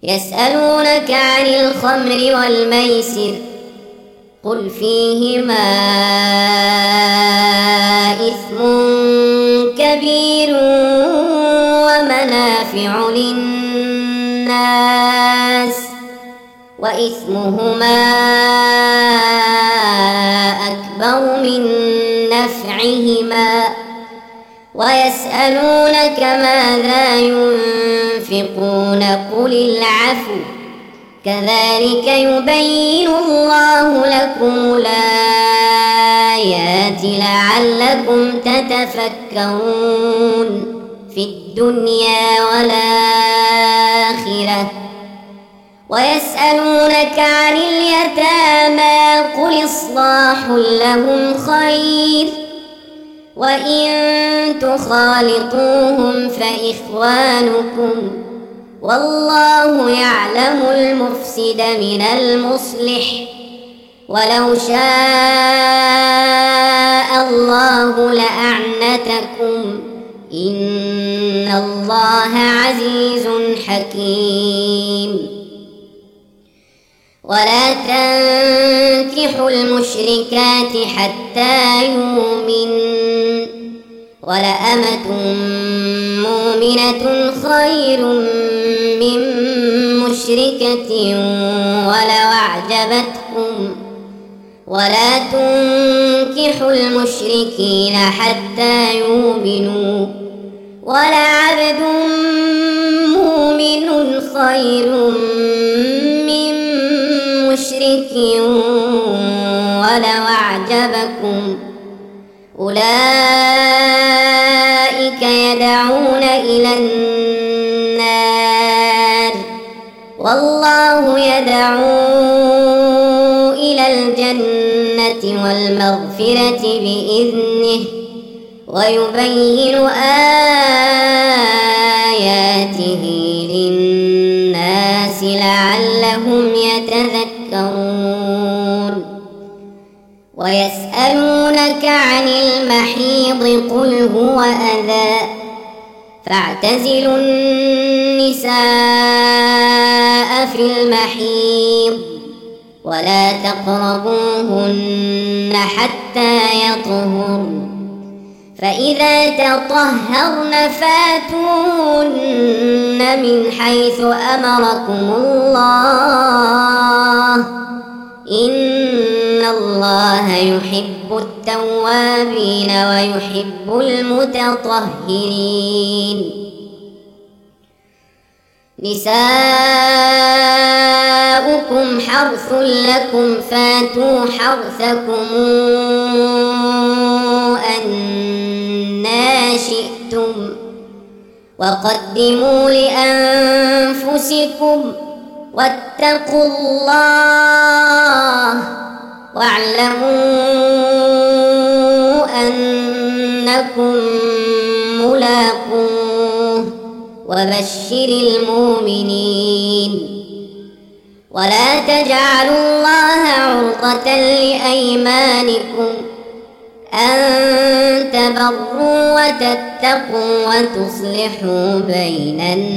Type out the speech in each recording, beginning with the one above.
يسألونك عن الخمر والميسر قل فيهما إثم كبير ومنافع للناس وإثمهما أكبر من نفعهما ويسألونك ماذا ينفقون قل العفو كذلك يبين الله لكم الآيات لعلكم تتفكرون في الدنيا والآخرة ويسألونك عن اليتامى قل إصلاح لهم خير وإن تخالطوهم فإخوانكم والله يعلم المفسد من المصلح ولو شاء الله لأعنتكم إن الله عزيز حكيم ولا تنكحوا المشركات حتى يؤمنوا ولأمة مؤمنة خير من مشركة ولو أعجبتكم ولا تنكحوا المشركين حتى يؤمنوا ولعبد مؤمن خير من مشرك ولو أعجبكم أولئك يدعون إلى النار والله يدعو إلى الجنة والمغفرة بإذنه ويبين آياته للناس لعلهم يتذكرون ويسألونك عن المحيض قل هو أذى فاعتزلوا النساء في المحيض ولا تقربوهن حتى يطهرن فإذا تطهرن فاتوهن من حيث أمركم الله إن الله يحب التوابين ويحب المتطهرين نساؤكم حرث لكم فاتوا حرثكم أنى شئتم وقدموا لأنفسكم واتقوا الله واعلموا أنكم ملاقوه وبشر المؤمنين ولا تجعلوا الله عرضة لأيمانكم أن تبروا وتتقوا وتصلحوا بين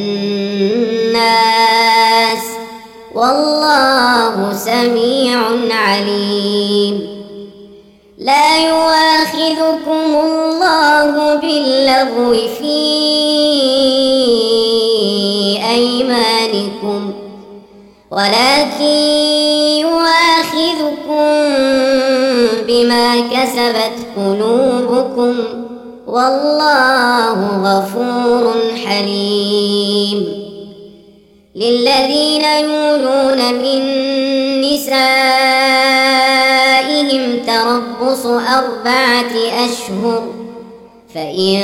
الناس والله سميع عليم لا يؤاخذكم الله باللغو في أيمانكم ولكن يؤاخذكم بما كسبت قلوبكم والله غفور حليم للذين يولون من نسائهم تربص 4 أشهر فإن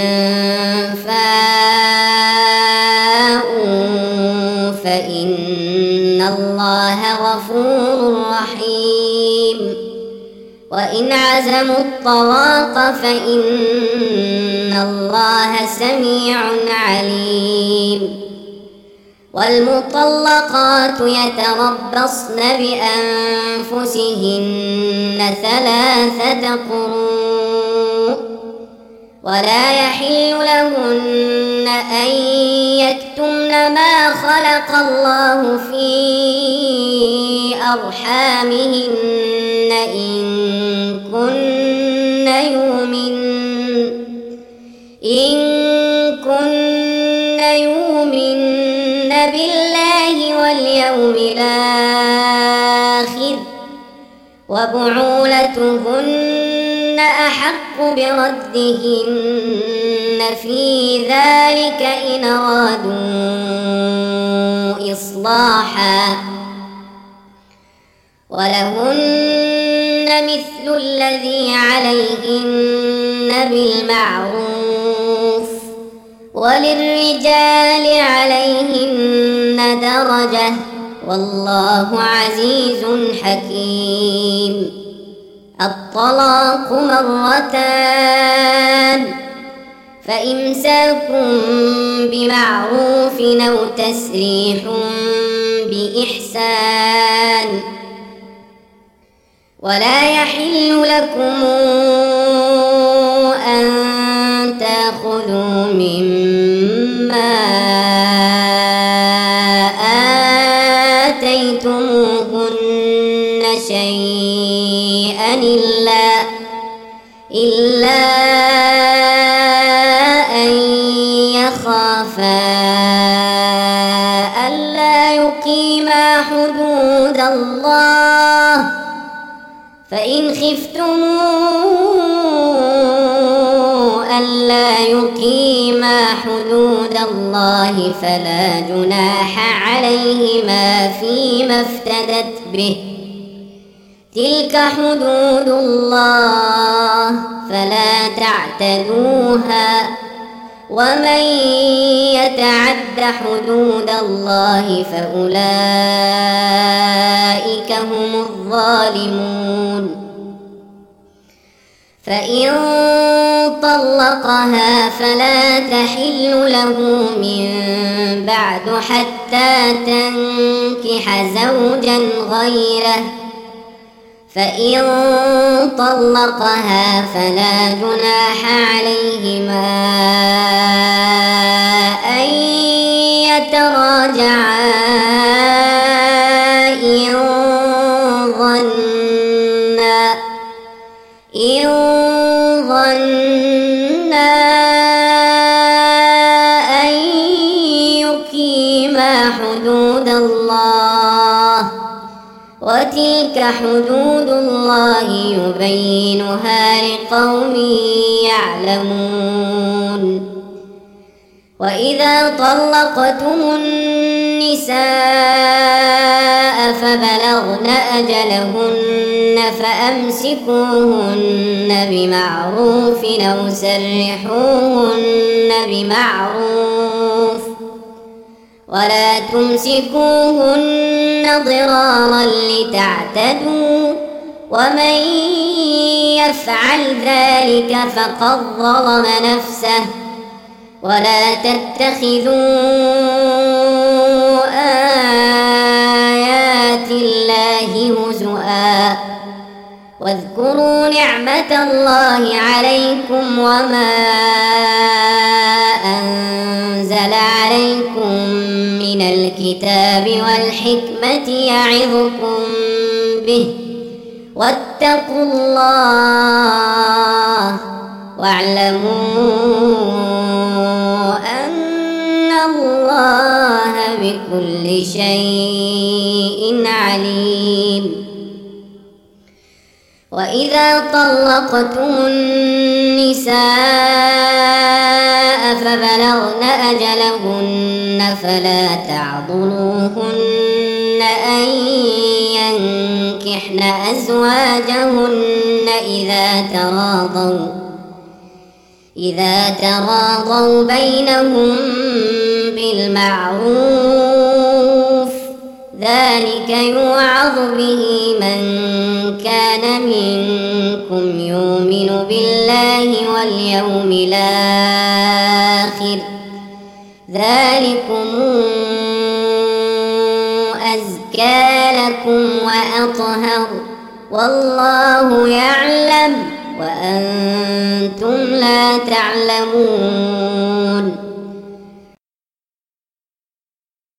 فاءوا فإن الله غفور رحيم وإن عزموا الطلاق فإن الله سميع عليم والمطلقات يتربصن بأنفسهن 3 قروء ولا يحل لهن أن يكتمن ما خلق الله في أرحامهن إن كن يؤمن بالله واليوم الآخر وبعولتهن أحق بردهن في ذلك إن أرادوا إصلاحا ولهن مثل الذي عليهن بالمعروف وللرجال عليهن درجة والله عزيز حكيم. الطلاق مرتان فإمساك بمعروف أو تسريح بإحسان ولا يحل لكم أن تأخذوا مما آتيتموهن شيئا إلا أن يخافا ألا يقيما حدود الله فإن خفتم ألا يقيما حدود الله فلا جناح عليهما فيما افتدت به تلك حدود الله فلا تعتدوها ومن يتعد حدود الله فأولئك هم الظالمون. فإن طلقها فلا تحل له من بعد حتى تنكح زوجا غيره فإن طلقها فلا جناح عليهما أن يتراجعا إن ظنا أن يقيما حدود الله وتلك حدود الله يبينها لقوم يعلمون. وإذا طلقتم النساء فبلغن أجلهن فأمسكوهن بمعروف أو سرحوهن بمعروف ولا تمسكوهن ضرارا لتعتدوا ومن يفعل ذلك فقد ظلم نفسه ولا تتخذوا آيات الله هزؤا واذكروا نعمة الله عليكم وما أنزل عليكم من الكتاب والحكمة يعظكم به واتقوا الله واعلموا أن الله بكل شيء عليم. وإذا طلقتم النساء فبلغن أجلهن فلا تعضلوهن أن ينكحن أزواجهن إذا تراضوا بينهم بالمعروف ذلك يوعظ به من كان منكم يؤمن بالله واليوم الآخر ذلكم أزكى لكم وأطهر والله يعلم وأنتم لا تعلمون